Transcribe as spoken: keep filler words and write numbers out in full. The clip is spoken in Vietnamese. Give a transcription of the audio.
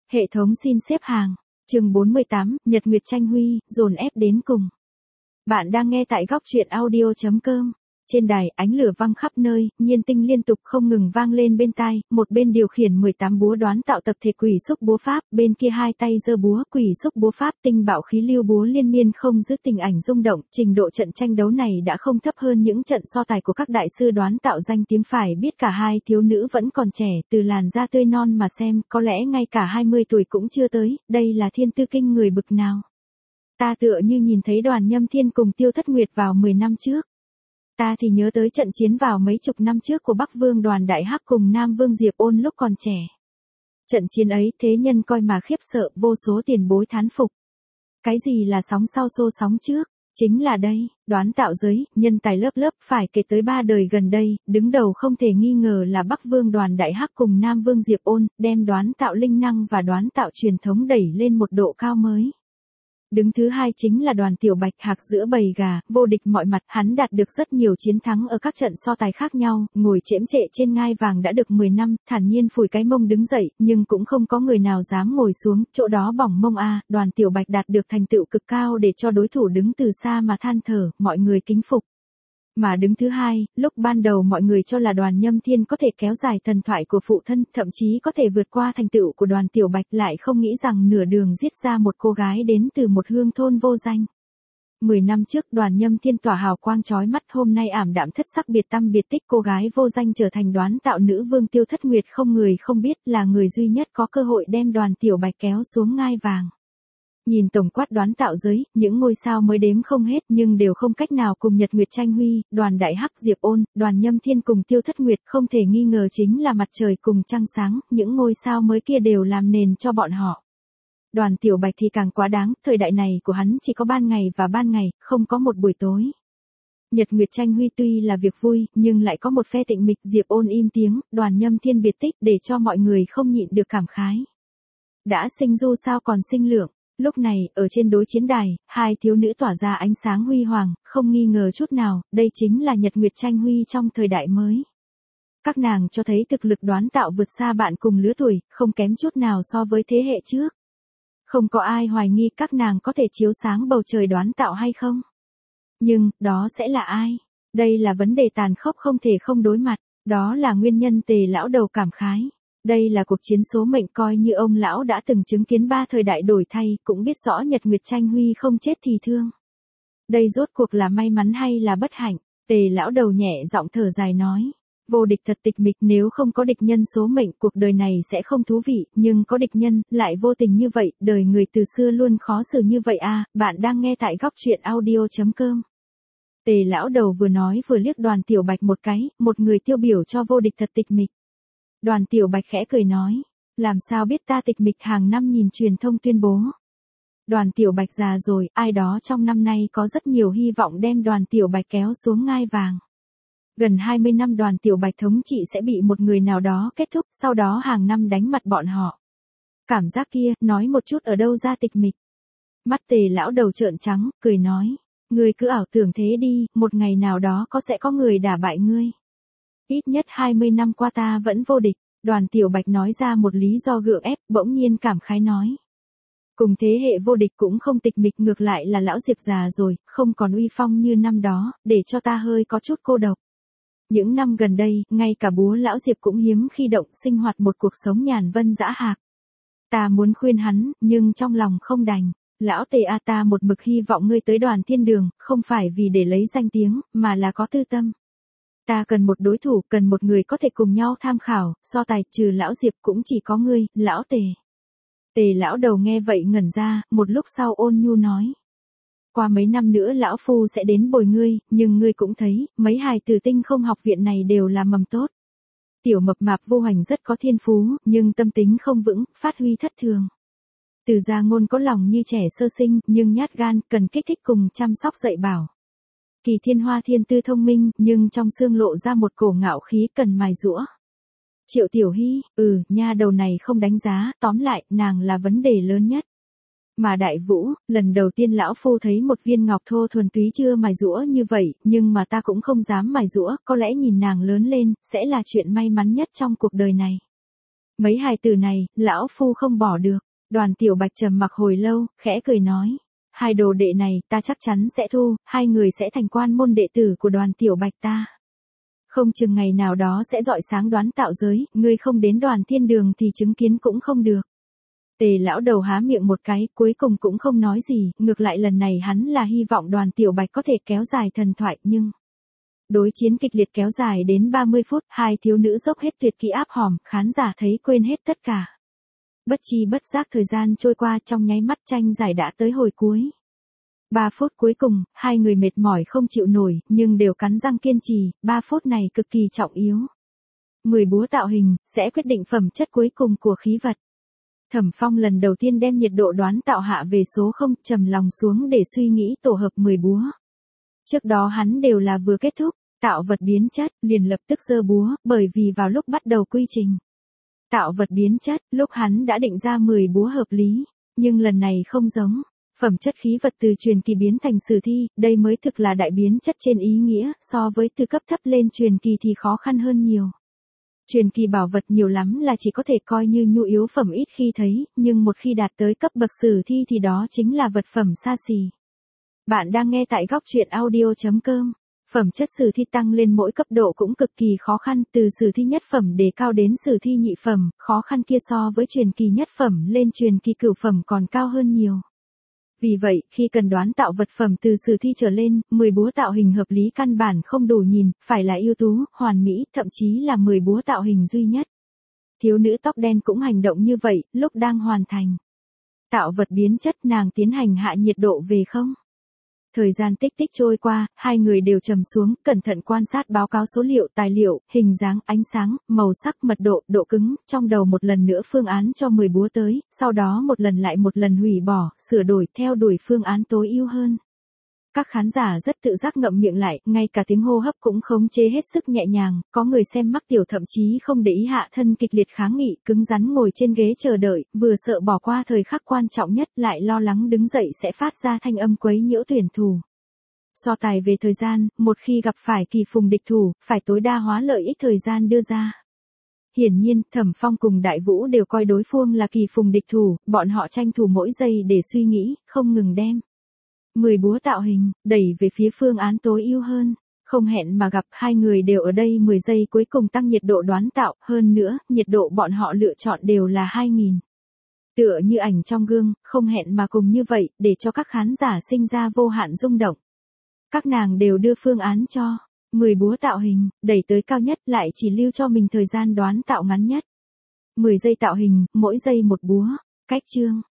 Hệ thống xin xếp hàng. Chương bốn mươi tám, Nhật Nguyệt Tranh Huy, dồn ép đến cùng. Bạn đang nghe tại góc truyện audio chấm com. Trên đài, ánh lửa văng khắp nơi, nhiên tinh liên tục không ngừng vang lên bên tai, một bên điều khiển mười tám búa đoán tạo tập thể quỷ xúc búa pháp, bên kia hai tay giơ búa, quỷ xúc búa pháp, tinh bạo khí lưu búa liên miên không dứt tình ảnh rung động, trình độ trận tranh đấu này đã không thấp hơn những trận so tài của các đại sư đoán tạo danh tiếng, phải biết cả hai thiếu nữ vẫn còn trẻ, từ làn da tươi non mà xem, có lẽ ngay cả hai mươi tuổi cũng chưa tới, đây là thiên tư kinh người bực nào. Ta tựa như nhìn thấy Đoàn Nhâm Thiên cùng Tiêu Thất Nguyệt vào mười năm trước. Ta thì nhớ tới trận chiến vào mấy chục năm trước của Bắc Vương Đoàn Đại Hắc cùng Nam Vương Diệp Ôn lúc còn trẻ. Trận chiến ấy thế nhân coi mà khiếp sợ, vô số tiền bối thán phục. Cái gì là sóng sau xô sóng trước? Chính là đây, đoán tạo giới, nhân tài lớp lớp, phải kể tới ba đời gần đây, đứng đầu không thể nghi ngờ là Bắc Vương Đoàn Đại Hắc cùng Nam Vương Diệp Ôn, đem đoán tạo linh năng và đoán tạo truyền thống đẩy lên một độ cao mới. Đứng thứ hai chính là Đoàn Tiểu Bạch, hạc giữa bầy gà, vô địch mọi mặt, hắn đạt được rất nhiều chiến thắng ở các trận so tài khác nhau, ngồi chễm trệ trên ngai vàng đã được mười năm, thản nhiên phủi cái mông đứng dậy, nhưng cũng không có người nào dám ngồi xuống, chỗ đó bỏng mông a, Đoàn Tiểu Bạch đạt được thành tựu cực cao để cho đối thủ đứng từ xa mà than thở, mọi người kính phục. Mà đứng thứ hai, lúc ban đầu mọi người cho là Đoàn Nhâm Thiên có thể kéo dài thần thoại của phụ thân, thậm chí có thể vượt qua thành tựu của Đoàn Tiểu Bạch, lại không nghĩ rằng nửa đường giết ra một cô gái đến từ một hương thôn vô danh. Mười năm trước Đoàn Nhâm Thiên tỏa hào quang chói mắt, hôm nay ảm đạm thất sắc biệt tăm biệt tích, cô gái vô danh trở thành đoán tạo nữ vương Tiêu Thất Nguyệt, không người không biết, là người duy nhất có cơ hội đem Đoàn Tiểu Bạch kéo xuống ngai vàng. Nhìn tổng quát đoán tạo giới, những ngôi sao mới đếm không hết nhưng đều không cách nào cùng Nhật Nguyệt Tranh Huy, Đoàn Đại Hắc, Diệp Ôn, Đoàn Nhâm Thiên cùng Tiêu Thất Nguyệt, không thể nghi ngờ chính là mặt trời cùng trăng sáng, những ngôi sao mới kia đều làm nền cho bọn họ. Đoàn Tiểu Bạch thì càng quá đáng, thời đại này của hắn chỉ có ban ngày và ban ngày, không có một buổi tối. Nhật Nguyệt Tranh Huy tuy là việc vui, nhưng lại có một phe tịnh mịch, Diệp Ôn im tiếng, Đoàn Nhâm Thiên biệt tích, để cho mọi người không nhịn được cảm khái. Đã sinh du sao còn sinh lượng. Lúc này, ở trên đối chiến đài, hai thiếu nữ tỏa ra ánh sáng huy hoàng, không nghi ngờ chút nào, đây chính là Nhật Nguyệt Tranh Huy trong thời đại mới. Các nàng cho thấy thực lực đoán tạo vượt xa bạn cùng lứa tuổi, không kém chút nào so với thế hệ trước. Không có ai hoài nghi các nàng có thể chiếu sáng bầu trời đoán tạo hay không. Nhưng, đó sẽ là ai? Đây là vấn đề tàn khốc không thể không đối mặt, đó là nguyên nhân Tề lão đầu cảm khái. Đây là cuộc chiến số mệnh, coi như ông lão đã từng chứng kiến ba thời đại đổi thay, cũng biết rõ Nhật Nguyệt Tranh Huy không chết thì thương. Đây rốt cuộc là may mắn hay là bất hạnh? Tề lão đầu nhẹ giọng thở dài nói. Vô địch thật tịch mịch, nếu không có địch nhân số mệnh, cuộc đời này sẽ không thú vị, nhưng có địch nhân, lại vô tình như vậy, đời người từ xưa luôn khó xử như vậy a. Bạn đang nghe tại góc truyện audio chấm com. Tề lão đầu vừa nói vừa liếc Đoàn Tiểu Bạch một cái, một người tiêu biểu cho vô địch thật tịch mịch. Đoàn Tiểu Bạch khẽ cười nói, làm sao biết ta tịch mịch, hàng năm nhìn truyền thông tuyên bố. Đoàn Tiểu Bạch già rồi, ai đó trong năm nay có rất nhiều hy vọng đem Đoàn Tiểu Bạch kéo xuống ngai vàng. Gần hai mươi năm Đoàn Tiểu Bạch thống trị sẽ bị một người nào đó kết thúc, sau đó hàng năm đánh mặt bọn họ. Cảm giác kia, nói một chút ở đâu ra tịch mịch. Mắt Tề lão đầu trợn trắng, cười nói, ngươi cứ ảo tưởng thế đi, một ngày nào đó có sẽ có người đả bại ngươi. Ít nhất hai mươi năm qua ta vẫn vô địch, Đoàn Tiểu Bạch nói ra một lý do gượng ép, bỗng nhiên cảm khái nói. Cùng thế hệ vô địch cũng không tịch mịch, ngược lại là lão Diệp già rồi, không còn uy phong như năm đó, để cho ta hơi có chút cô độc. Những năm gần đây, ngay cả búa lão Diệp cũng hiếm khi động, sinh hoạt một cuộc sống nhàn vân dã hạc. Ta muốn khuyên hắn, nhưng trong lòng không đành. Lão Tề a, ta một mực hy vọng ngươi tới Đoàn Thiên Đường, không phải vì để lấy danh tiếng, mà là có tư tâm. Ta cần một đối thủ, cần một người có thể cùng nhau tham khảo, so tài, trừ lão Diệp cũng chỉ có ngươi, lão Tề. Tề lão đầu nghe vậy ngẩn ra, một lúc sau ôn nhu nói. Qua mấy năm nữa lão phu sẽ đến bồi ngươi, nhưng ngươi cũng thấy, mấy hài tử Tinh Không học viện này đều là mầm tốt. Tiểu mập mạp Vô Hoành rất có thiên phú, nhưng tâm tính không vững, phát huy thất thường. Từ Gia Ngôn có lòng như trẻ sơ sinh, nhưng nhát gan, cần kích thích cùng chăm sóc dạy bảo. Kỳ Thiên Hoa thiên tư thông minh, nhưng trong xương lộ ra một cổ ngạo khí cần mài giũa. Triệu Tiểu Hy, ừ, nha đầu này không đánh giá, tóm lại, nàng là vấn đề lớn nhất. Mà Đại Vũ, lần đầu tiên lão phu thấy một viên ngọc thô thuần túy chưa mài giũa như vậy, nhưng mà ta cũng không dám mài giũa, có lẽ nhìn nàng lớn lên, sẽ là chuyện may mắn nhất trong cuộc đời này. Mấy hài từ này, lão phu không bỏ được. Đoàn Tiểu Bạch trầm mặc hồi lâu, khẽ cười nói. Hai đồ đệ này, ta chắc chắn sẽ thu, hai người sẽ thành quan môn đệ tử của Đoàn Tiểu Bạch ta. Không chừng ngày nào đó sẽ rọi sáng đoán tạo giới, ngươi không đến Đoàn Thiên Đường thì chứng kiến cũng không được. Tề lão đầu há miệng một cái, cuối cùng cũng không nói gì, ngược lại lần này hắn là hy vọng Đoàn Tiểu Bạch có thể kéo dài thần thoại, nhưng đối chiến kịch liệt kéo dài đến ba mươi phút, hai thiếu nữ dốc hết tuyệt kỹ áp hòm, khán giả thấy quên hết tất cả. Bất chi bất giác thời gian trôi qua, trong nháy mắt tranh giải đã tới hồi cuối. Ba phút cuối cùng, hai người mệt mỏi không chịu nổi, nhưng đều cắn răng kiên trì, ba phút này cực kỳ trọng yếu. mười búa tạo hình, sẽ quyết định phẩm chất cuối cùng của khí vật. Thẩm Phong lần đầu tiên đem nhiệt độ đoán tạo hạ về số không, trầm lòng xuống để suy nghĩ tổ hợp mười búa. Trước đó hắn đều là vừa kết thúc, tạo vật biến chất, liền lập tức giơ búa, bởi vì vào lúc bắt đầu quy trình tạo vật biến chất, lúc hắn đã định ra mười búa hợp lý, nhưng lần này không giống. Phẩm chất khí vật từ truyền kỳ biến thành sử thi, đây mới thực là đại biến chất trên ý nghĩa, so với từ cấp thấp lên truyền kỳ thì khó khăn hơn nhiều. Truyền kỳ bảo vật nhiều lắm là chỉ có thể coi như nhu yếu phẩm ít khi thấy, nhưng một khi đạt tới cấp bậc sử thi thì đó chính là vật phẩm xa xỉ. Bạn đang nghe tại góc truyện audio chấm com. Phẩm chất sử thi tăng lên mỗi cấp độ cũng cực kỳ khó khăn, từ sử thi nhất phẩm đề cao đến sử thi nhị phẩm, khó khăn kia so với truyền kỳ nhất phẩm lên truyền kỳ cửu phẩm còn cao hơn nhiều. Vì vậy, khi cần đoán tạo vật phẩm từ sử thi trở lên, mười búa tạo hình hợp lý căn bản không đủ nhìn, phải là ưu tú, hoàn mỹ, thậm chí là mười búa tạo hình duy nhất. Thiếu nữ tóc đen cũng hành động như vậy, lúc đang hoàn thành tạo vật biến chất, nàng tiến hành hạ nhiệt độ về không. Thời gian tích tích trôi qua, hai người đều trầm xuống, cẩn thận quan sát báo cáo số liệu, tài liệu, hình dáng, ánh sáng, màu sắc, mật độ, độ cứng, trong đầu một lần nữa phương án cho mười búa tới, sau đó một lần lại một lần hủy bỏ, sửa đổi, theo đuổi phương án tối ưu hơn. Các khán giả rất tự giác ngậm miệng lại, ngay cả tiếng hô hấp cũng khống chế hết sức nhẹ nhàng, có người xem mắc tiểu thậm chí không để ý hạ thân kịch liệt kháng nghị, cứng rắn ngồi trên ghế chờ đợi, vừa sợ bỏ qua thời khắc quan trọng nhất, lại lo lắng đứng dậy sẽ phát ra thanh âm quấy nhiễu tuyển thủ. So tài về thời gian, một khi gặp phải kỳ phùng địch thủ, phải tối đa hóa lợi ích thời gian đưa ra. Hiển nhiên, Thẩm Phong cùng Đại Vũ đều coi đối phương là kỳ phùng địch thủ, bọn họ tranh thủ mỗi giây để suy nghĩ, không ngừng đem mười búa tạo hình, đẩy về phía phương án tối ưu hơn. Không hẹn mà gặp, hai người đều ở đây mười giây cuối cùng tăng nhiệt độ đoán tạo, hơn nữa, nhiệt độ bọn họ lựa chọn đều là hai nghìn. Tựa như ảnh trong gương, không hẹn mà cùng như vậy, để cho các khán giả sinh ra vô hạn rung động. Các nàng đều đưa phương án cho mười búa tạo hình, đẩy tới cao nhất, lại chỉ lưu cho mình thời gian đoán tạo ngắn nhất. mười giây tạo hình, mỗi giây một búa. Cách chương